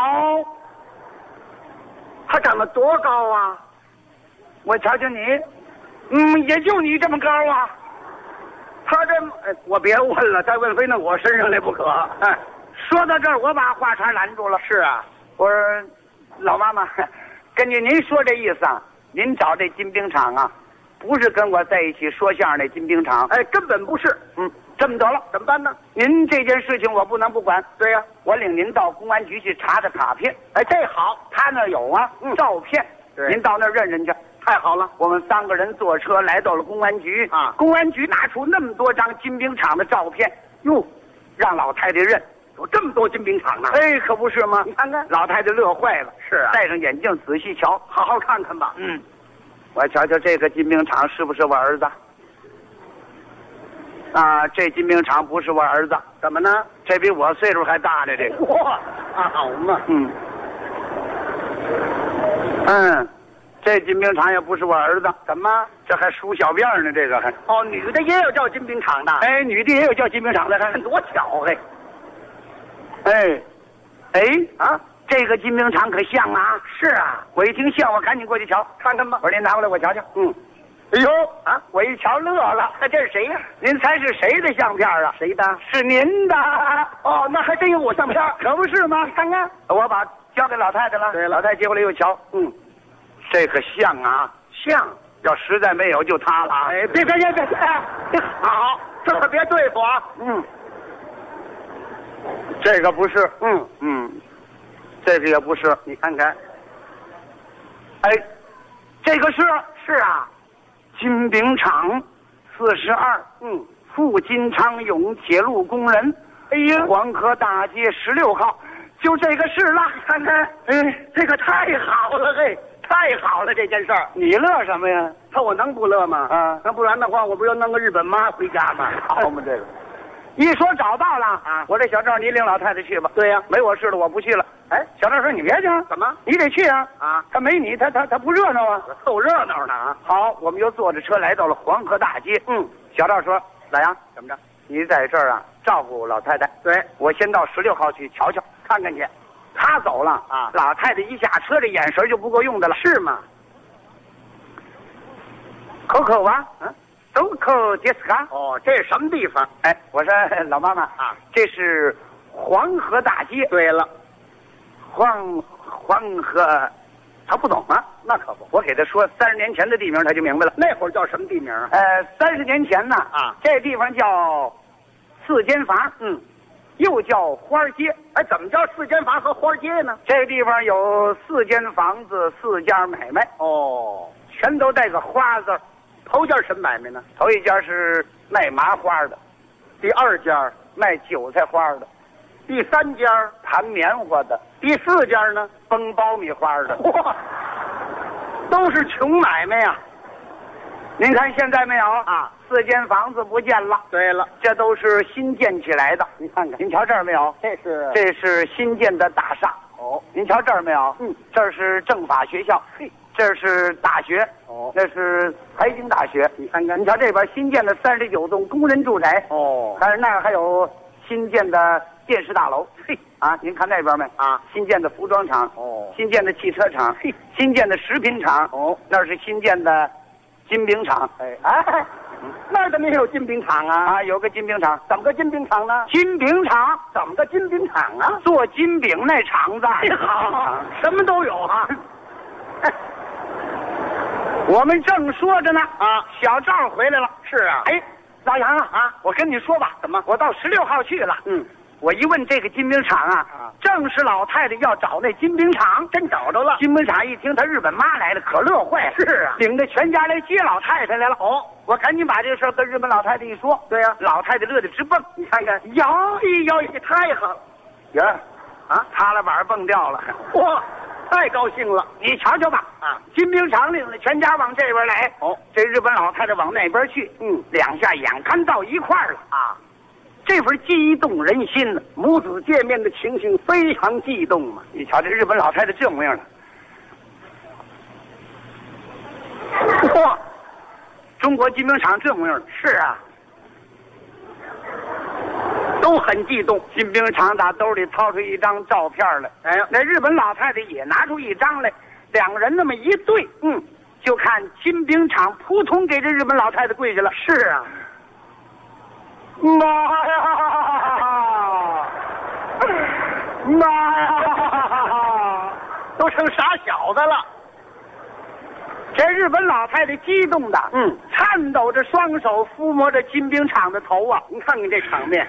他长得多高啊？我瞧瞧你，也就你这么高啊。他这我别问了，再问非弄我身上来不可。哎，说到这儿，我把话茬拦住了。是啊，我说老妈妈，根据您说这意思啊，您找这金炳昶啊，不是跟我在一起说相声那金炳昶。哎，根本不是。这么得了，怎么办呢？您这件事情我不能不管。对呀，我领您到公安局去查查卡片。哎，这好，他那有啊，照片。您到那儿认认去。太好了，我们3个人坐车来到了公安局啊。公安局拿出那么多张金炳昶的照片，哟，让老太太认。有这么多金炳昶呢？哎，可不是吗？你看看，老太太乐坏了。是啊，戴上眼镜仔细瞧，好好看看吧。我瞧瞧这个金炳昶是不是我儿子？啊，这金炳昶不是我儿子。怎么呢？这比我岁数还大呢，这个。哇，好嘛。这金炳昶也不是我儿子。怎么？这还数小辫呢？这个还。哦，女的也有叫金炳昶的。哎，女的也有叫金炳昶的，看多巧嘿。这个金炳昶可像啊。是啊，我一听像，我赶紧过去瞧，看看吧。我说您拿过来，我瞧瞧。哎呦啊！我一瞧乐了，这是谁呀？您猜是谁的相片啊？谁的？是您的。哦，那还真有我相片，可不是吗？看看，我把交给老太太了。对，老太太接过来又瞧，这个像啊，像。要实在没有，就他了啊！哎，别，好，这可别对付啊。这个不是，这个也不是，你看看。哎，这个是啊。金炳昶，42，副金昌永铁路工人。哎呀，黄河大街16号，就这个是了。看看，这个太好了，太好了这件事儿。你乐什么呀？他我能不乐吗？那不然的话，我不要弄个日本妈回家吗？好嘛，这个。一说找到了啊！我这小赵，你领老太太去吧。对呀，没我事了，我不去了。哎，小赵说你别去，怎么？你得去啊！他没你，他不热闹啊，凑热闹呢啊！好，我们又坐着车来到了黄河大街。小赵说：“老杨，怎么着？你在这儿啊，照顾老太太。对，我先到16号去瞧瞧，看看去。他走了啊，老太太一下车，这眼神就不够用的了，是吗？口啊， 都口迪斯卡。 哦，这是什么地方？ 哎，我说老妈妈啊，这是黄河大街。 对了， 黄河，他不懂啊， 那可不。 我给他说30年前的地名，他就明白了。 那会儿叫什么地名啊 ？30年前呢啊， 这地方叫四间房，又叫花街。 哎，怎么叫四间房和花街呢？ 这个地方有4间房子，4家买卖。 哦， 全都带个花字。 头家什么买卖呢？ 头一家是卖麻花的， 第2家卖韭菜花的， 第3家弹棉花的， 第4家呢崩苞米花的。 哇，都是穷买卖呀！ 您看现在没有啊 ？4间房子不见了。 对了， 这都是新建起来的。 你看看， 您瞧这儿没有？这是新建的大厦。 哦， 您瞧这儿没有？这是政法学校。 嘿， 这是大学。 哦， 那是财经大学。 你看看， 您瞧这边新建的39栋工人住宅。 哦， 但是那儿还有新建的电视大楼。 嘿， 啊，您看那边没？ 啊， 新建的服装厂。 哦， 新建的汽车厂。 嘿， 新建的食品厂。 哦， 那是新建的金饼厂。 哎，那儿怎么也有金饼厂啊？ 啊，有个金饼厂。 怎么个金饼厂呢？ 金饼厂怎么个金饼厂啊？ 做金饼那厂子。 好，什么都有啊。 我们正说着呢， 啊， 小赵回来了。 是啊， 哎，老杨啊，我跟你说吧， 怎么？ 我到16号去了。我一问这个金饼厂啊，正是老太太要找那金饼厂， 真找着了。 金饼厂一听他日本妈来了，可乐坏了。 是啊， 领着全家来接老太太来了。 哦， 我赶紧把这个事儿跟日本老太太一说。 对呀， 老太太乐得直蹦。 你看看， 摇一摇， 太好了。 呀，啊，擦了板蹦掉了。 哇，太高兴了。 你瞧瞧吧， 啊， 金饼厂领着全家往这边来。 哦， 这日本老太太往那边去。两下眼看到一块儿了啊。 这份激动人心呢， 母子见面的情形非常激动嘛。 你瞧这日本老太太这模样了， 哇， 中国金饼厂这模样了。 是啊，都很激动。 金饼厂打兜里掏出一张照片来， 哎呀， 那日本老太太也拿出一张来，两个人那么一对，就看金饼厂扑通给这日本老太太跪下了。 是啊。 妈呀！妈呀！ 都成傻小子了。 这日本老太太激动的，颤抖着双手抚摸着金饼厂的头啊！ 你看看这场面，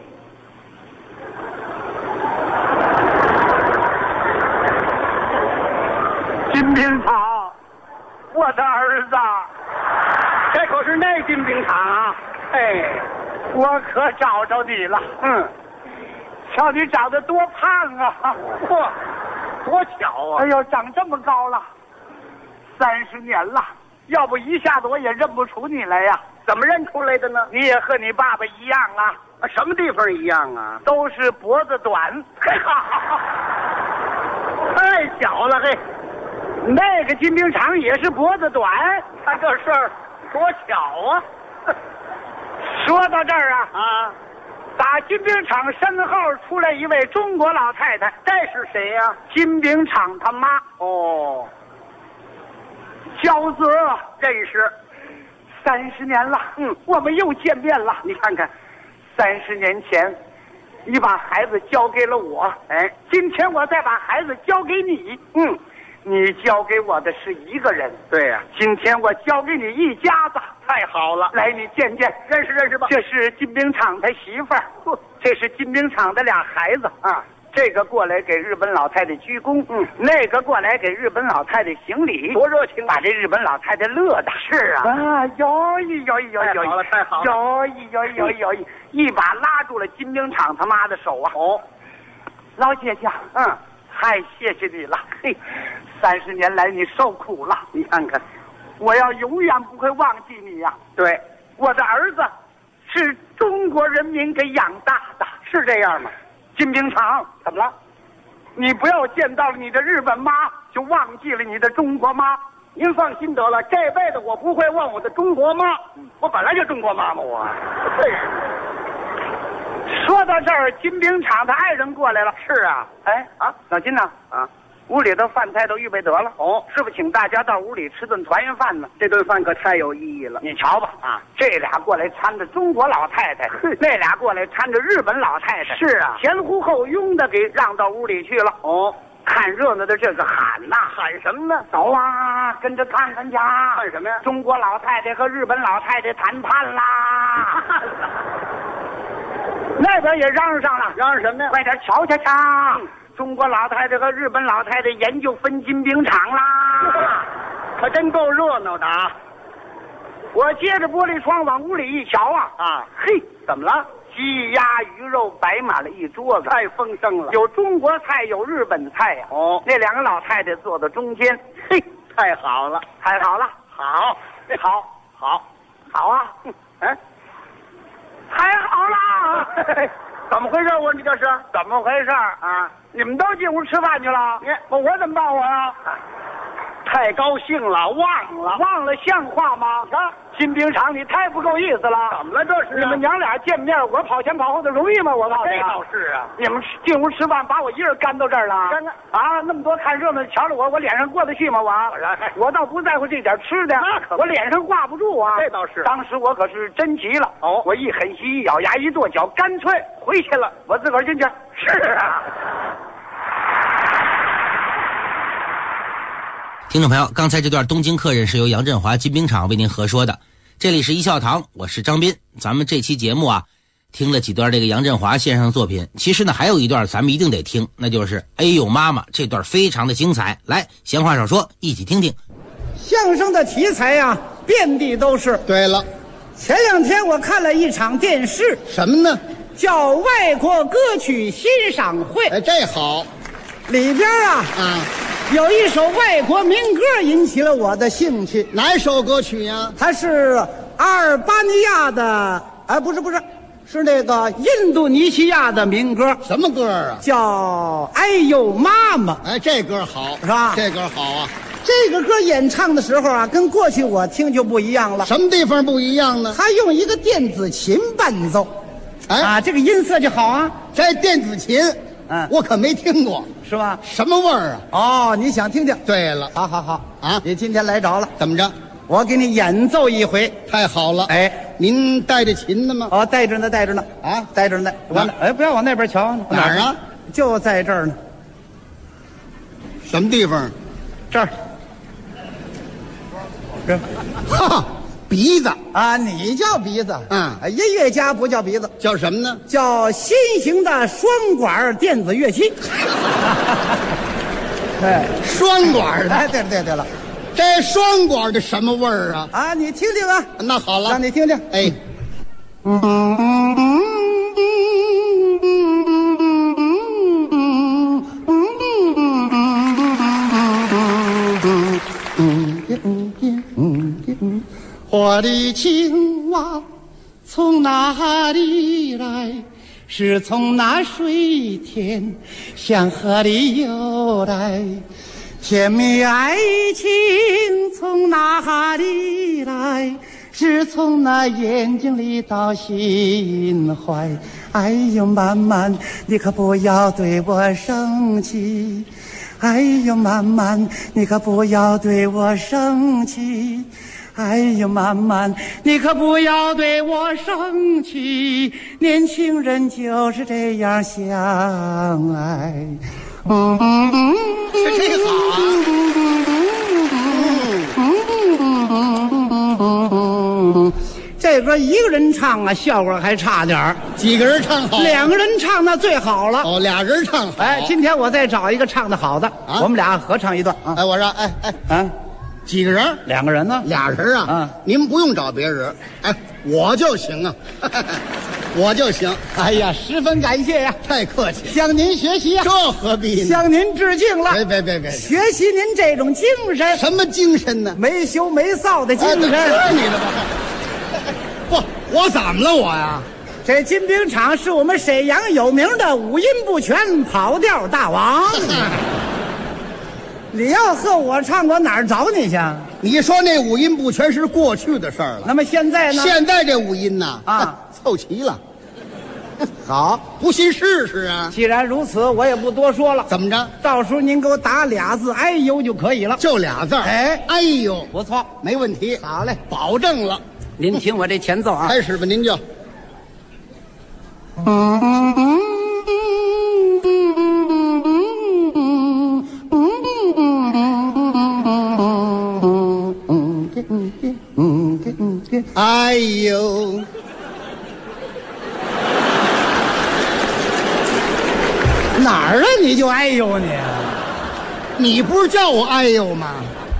金饼厂，我的儿子， 这可是那金饼厂啊！ 哎。我可找着你了，瞧你长得多胖啊！ 嚯，多巧啊！ 哎呦，长这么高了，30年了，要不一下子我也认不出你来呀。 怎么认出来的呢？ 你也和你爸爸一样啊？ 什么地方一样啊？ 都是脖子短。 嘿哈，太小了嘿！ 那个金饼厂也是脖子短， 看这事儿多巧啊！ 说到这儿啊， 打金饼厂身后出来一位中国老太太， 这是谁呀？ 金饼厂他妈。 哦， 娇子认识 ，30年了，我们又见面了。你看看，30年前你把孩子交给了我，今天我再把孩子交给你，你交给我的是一个人。 对呀， 今天我交给你一家子。 太好了， 来，你见见， 认识吧。 这是金饼厂他媳妇儿，这是金饼厂的俩孩子啊。 这个过来给日本老太太鞠躬，那个过来给日本老太太行礼， 多热情， 把这日本老太太乐的。 是啊， 摇一， 太好了， 摇一把拉住了金饼厂他妈的手啊。 哦， 老姐姐，太谢谢你了。嘿，30年来你受苦了， 你看看。 我要永远不会忘记你呀！ 对， 我的儿子是中国人民给养大的， 是这样吗？ 金饼厂怎么了？ 你不要见到了你的日本妈就忘记了你的中国妈。 您放心得了，这辈子我不会忘我的中国妈。我本来就中国妈嘛，我。对。 说到这儿，金饼厂的爱人过来了。 是啊， 老金呐， 屋里的饭菜都预备得了。哦，师傅请大家到屋里吃顿团圆饭呢。这顿饭可太有意义了。你瞧吧，啊，这俩过来搀着中国老太太，那俩过来搀着日本老太太。是啊，前呼后拥的给让到屋里去了。哦，看热闹的这个喊呐，喊什么呢？走啊，跟着看看去。看什么呀？中国老太太和日本老太太谈判啦！那边也嚷嚷上了，嚷嚷什么呀？快点瞧瞧瞧！中国老太太和日本老太太研究分金饼厂啦，可真够热闹的啊！我接着玻璃窗往屋里一瞧啊，嘿，怎么了？鸡鸭鱼肉摆满了一桌子，太丰盛了。有中国菜，有日本菜呀。哦，那两个老太太坐在中间，嘿，太好了，太好了，好，好啊！哎，太好了！怎么回事？我你这是怎么回事啊？你们都进屋吃饭去了？我怎么办我呀？太高兴了，忘了，像话吗？啊，金饼厂，你太不够意思了。怎么了？这是你们娘俩见面，我跑前跑后的容易吗？我告诉你，这倒是啊。你们进屋吃饭，把我一人干到这儿了。啊，那么多看热闹瞧着我脸上过得去吗？我倒不在乎这点吃的，我脸上挂不住啊。这倒是。当时我可是真急了。哦，我一狠心，一咬牙，一跺脚，干脆回去了。我自个儿进去。是啊。 听众朋友，刚才这段东京客人是由杨振华金饼厂为您合说的。这里是一笑堂，我是张斌。咱们这期节目啊，听了几段这个杨振华先生的作品，其实呢还有一段咱们一定得听，那就是哎呦妈妈，这段非常的精彩。来，闲话少说，一起听听。 相声的题材呀，遍地都是。对了，前两天我看了一场电视，什么呢？叫《外国歌曲欣赏会》。哎，这好，里边有一首外国民歌引起了我的兴趣。哪首歌曲呀？它是阿尔巴尼亚的，不是，是那个印度尼西亚的民歌。什么歌啊？叫哎呦妈妈。哎，这歌好，是吧？这歌好啊。这个歌演唱的时候啊，跟过去我听就不一样了。什么地方不一样呢？他用一个电子琴伴奏，这个音色就好啊。这电子琴，我可没听过，是吧？什么味儿啊？哦，你想听听？对了，好啊！你今天来着了，怎么着？我给你演奏一回。太好了！哎，您带着琴呢吗？哦，带着呢啊，带着呢。不要往那边瞧。哪儿啊？就在这儿呢。什么地方？这儿。这，鼻子啊，你叫鼻子？音乐家不叫鼻子，叫什么呢？叫新型的双管电子乐器。对，双管的。哎，对了，这双管的什么味儿啊？啊，你听听啊。那好了，让你听听。哎，我的青蛙从哪里来？是从那水天向河里游来。甜蜜爱情从哪里来？是从那眼睛里到心怀。哎呦满满，你可不要对我生气。哎呦满满，你可不要对我生气。哎呦满满，你可不要对我生气。年轻人就是这样相爱。这好啊！这歌一个人唱啊，效果还差点儿。几个人唱好？两个人唱那最好了。哦，俩人唱好。哎，今天我再找一个唱的好的，我们俩合唱一段啊。哎，我说，几个人？两个人呢？俩人啊。您们不用找别人，我就行啊。我就行。哎呀，十分感谢呀！太客气，向您学习啊！这何必呢？向您致敬了。别，学习您这种精神。什么精神呢？没羞没臊的精神。这你的吧？不，我怎么了我呀？这金饼厂是我们沈阳有名的五音不全跑调大王。你要和我唱，我哪儿找你去？你说那五音不全是过去的事儿了。那么现在呢？现在这五音呢？凑齐了。 好， 不信试试啊？ 既然如此，我也不多说了。 怎么着？ 到时候您给我打俩字“哎呦”就可以了。 就俩字儿。哎呦， 不错， 没问题。 好嘞， 保证了。 您听我这前奏啊， 开始吧，您就。哎呦， 哪儿啊？你就哎呦你？ 你不是叫我哎呦吗？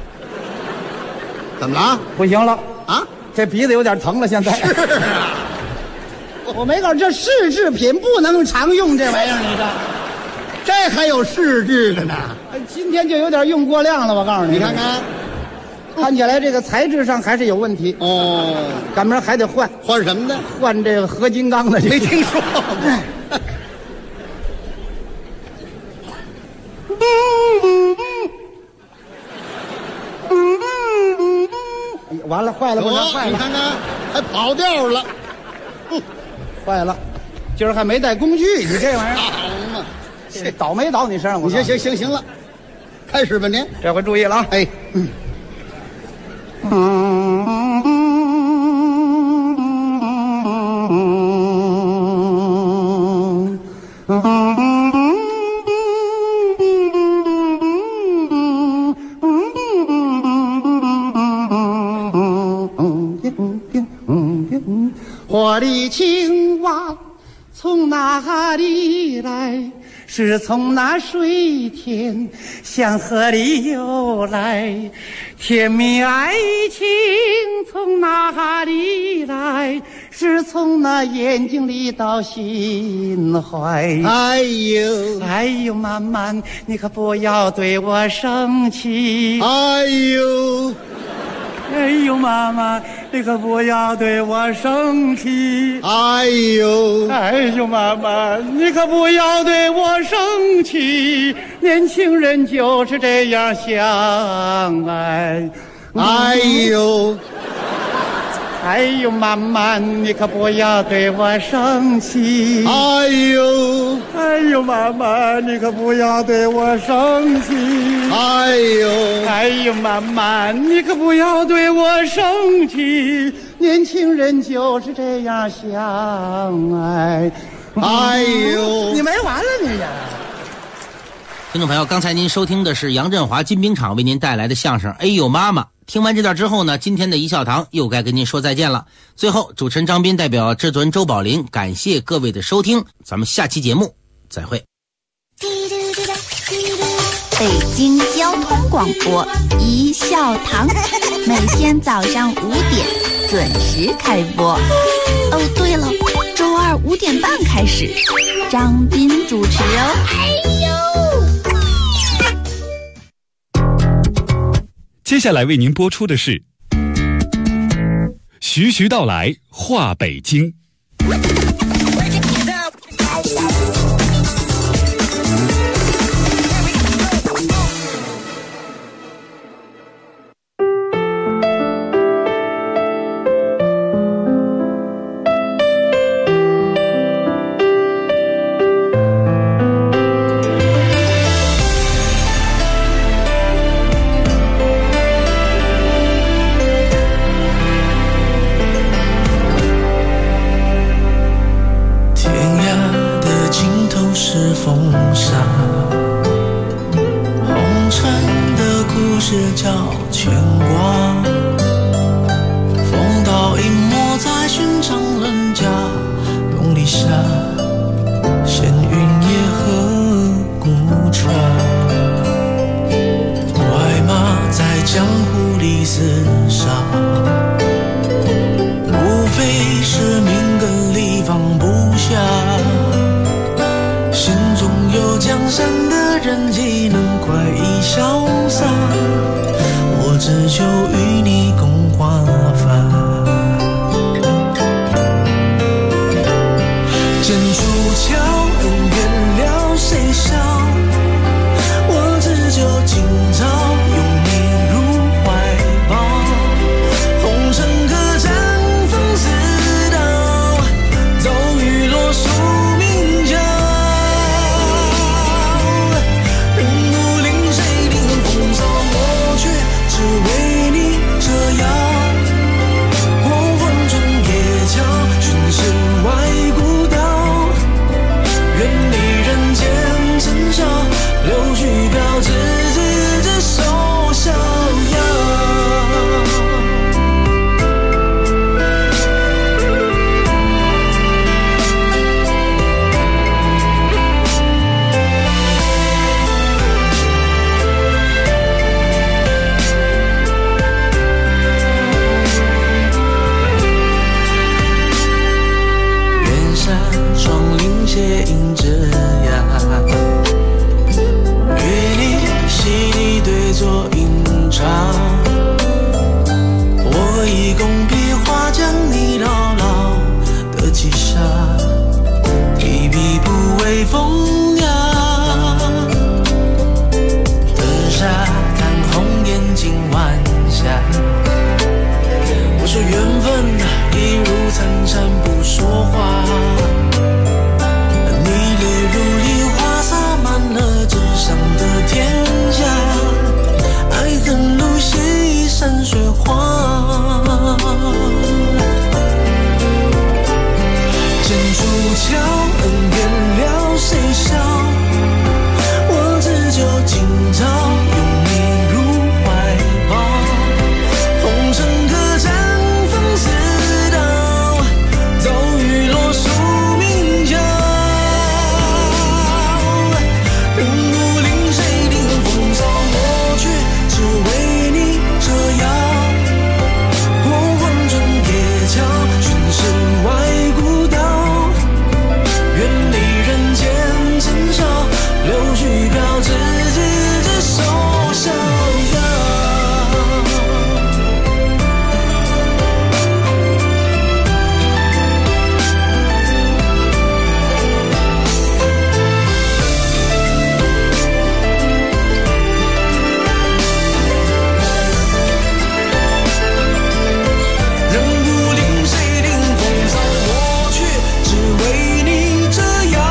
怎么了？ 不行了啊！ 这鼻子有点疼了，现在。 是啊， 我没告诉这试制品不能常用这玩意儿，你这还有试制的呢。 今天就有点用过量了，我告诉你。 你看看。 看起来这个材质上还是有问题哦， 赶明儿还得换什么呢？ 换这个合金钢的， 没听说过。 完了，坏了，不成，坏了！ 你看看，还跑调了， 坏了！今儿还没带工具，你这玩意儿好嘛？ 这倒没倒你身上？我行了，开始吧您。 这回注意了啊！ 哎。 我的青蛙从哪里来？是从那水天向河里游来。甜蜜爱情从哪里来？是从那眼睛里到心怀。 哎呦， 哎呦，妈妈，你可不要对我生气。 哎呦， 哎呦，妈妈，你可不要对我生气。 哎呦， 哎呦，妈妈，你可不要对我生气。年轻人就是这样相爱。 哎呦， 哎呦，妈妈，你可不要对我生气。 哎呦， 哎呦，妈妈，你可不要对我生气。 哎呦， 哎呦，妈妈，你可不要对我生气。年轻人就是这样相爱。 哎呦， 你没完了你呀！ 听众朋友，刚才您收听的是杨振华金兵场为您带来的相声《哎呦妈妈》。听完这段之后呢，今天的一笑堂又该跟您说再见了。最后，主持人张斌代表制作人周宝林感谢各位的收听，咱们下期节目再会。 北京交通广播一笑堂，每天早上5点准时开播。哦，对了，周二5点半开始，张斌主持哦。哎呦！ 接下来为您播出的是徐徐道来话北京。 说微风呀，的沙滩红眼睛晚霞。我说缘分一如参禅不说话，你泪如梨花洒满了纸上的天下，爱恨路线一山水画。剑出鞘，恩怨了，谁笑？我只求今朝拥你入怀抱，红尘客栈风似刀，走雨落宿命桥。人不领谁领风骚，我却只为你折腰。过黄泉夜桥，寻身外古道。远离人间尘嚣，柳絮飘至执手逍遥。人不领谁领风骚，我却只为你折腰。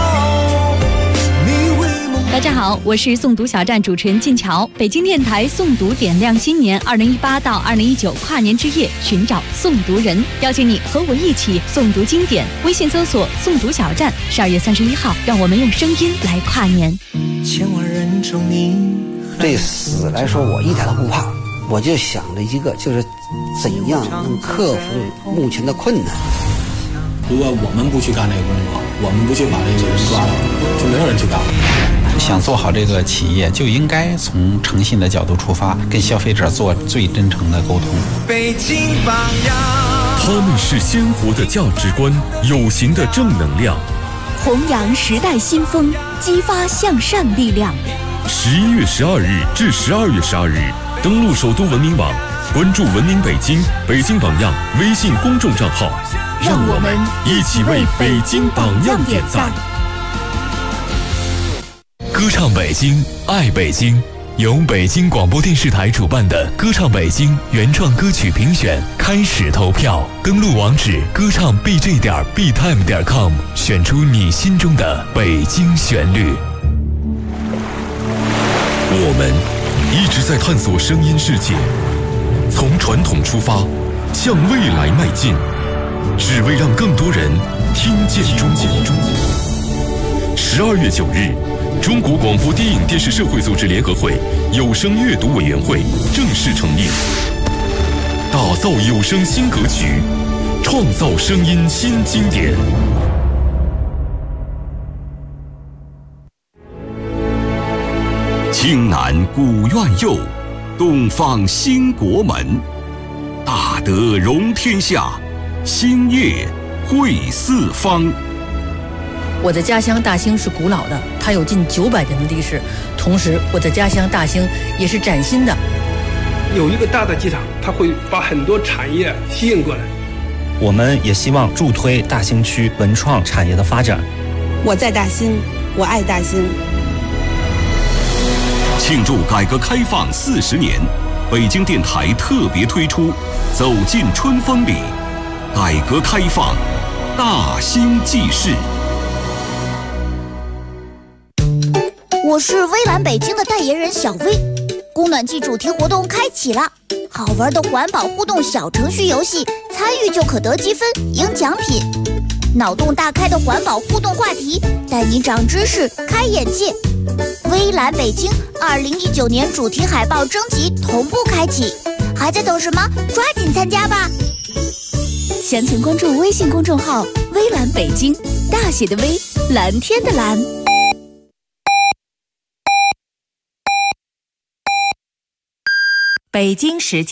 大家好，我是诵读小站主持人晋桥。北京电台诵读点亮新年2018到2019跨年之夜，寻找诵读人，邀请你和我一起诵读经典。微信搜索诵读小站，12月31号，让我们用声音来跨年。 千万人中你对死来说，我一点都不怕，我就想着一个，就是怎样能克服目前的困难。 如果我们不去干这个工作，我们不去把这个人抓到，就没有人去干。 想做好这个企业，就应该从诚信的角度出发，跟消费者做最真诚的沟通。 北京榜样， 他们是鲜活的价值观，有形的正能量， 弘扬时代新风，激发向善力量。 11月12日至12月12日，登录首都文明网，关注文明北京、北京榜样微信公众账号，让我们一起为北京榜样点赞。 歌唱北京，爱北京，由北京广播电视台主办的歌唱北京原创歌曲评选开始投票，登录网址歌唱 bj.btime.com， 选出你心中的北京旋律。 我们一直在探索声音世界，从传统出发，向未来迈进，只为让更多人听见中国。12月9日，中国广播电影电视社会组织联合会有声阅读委员会正式成立，打造有声新格局，创造声音新经典。 青南古院右，东方兴国门。大德容天下，兴业惠四方。 我的家乡大兴是古老的，它有近900年的历史。同时，我的家乡大兴也是崭新的。 有一个大的机场，它会把很多产业吸引过来。 我们也希望助推大兴区文创产业的发展。 我在大兴，我爱大兴。 庆祝改革开放40年，北京电台特别推出《走进春风里》，改革开放，大兴记事。 我是微蓝北京的代言人小薇，供暖季主题活动开启了，好玩的环保互动小程序游戏，参与就可得积分赢奖品。脑洞大开的环保互动话题，带你长知识开眼界。微蓝北京2019年主题海报征集同步开启，还在等什么？抓紧参加吧！ 详情关注微信公众号微蓝北京，大写的微，蓝天的蓝。北京时间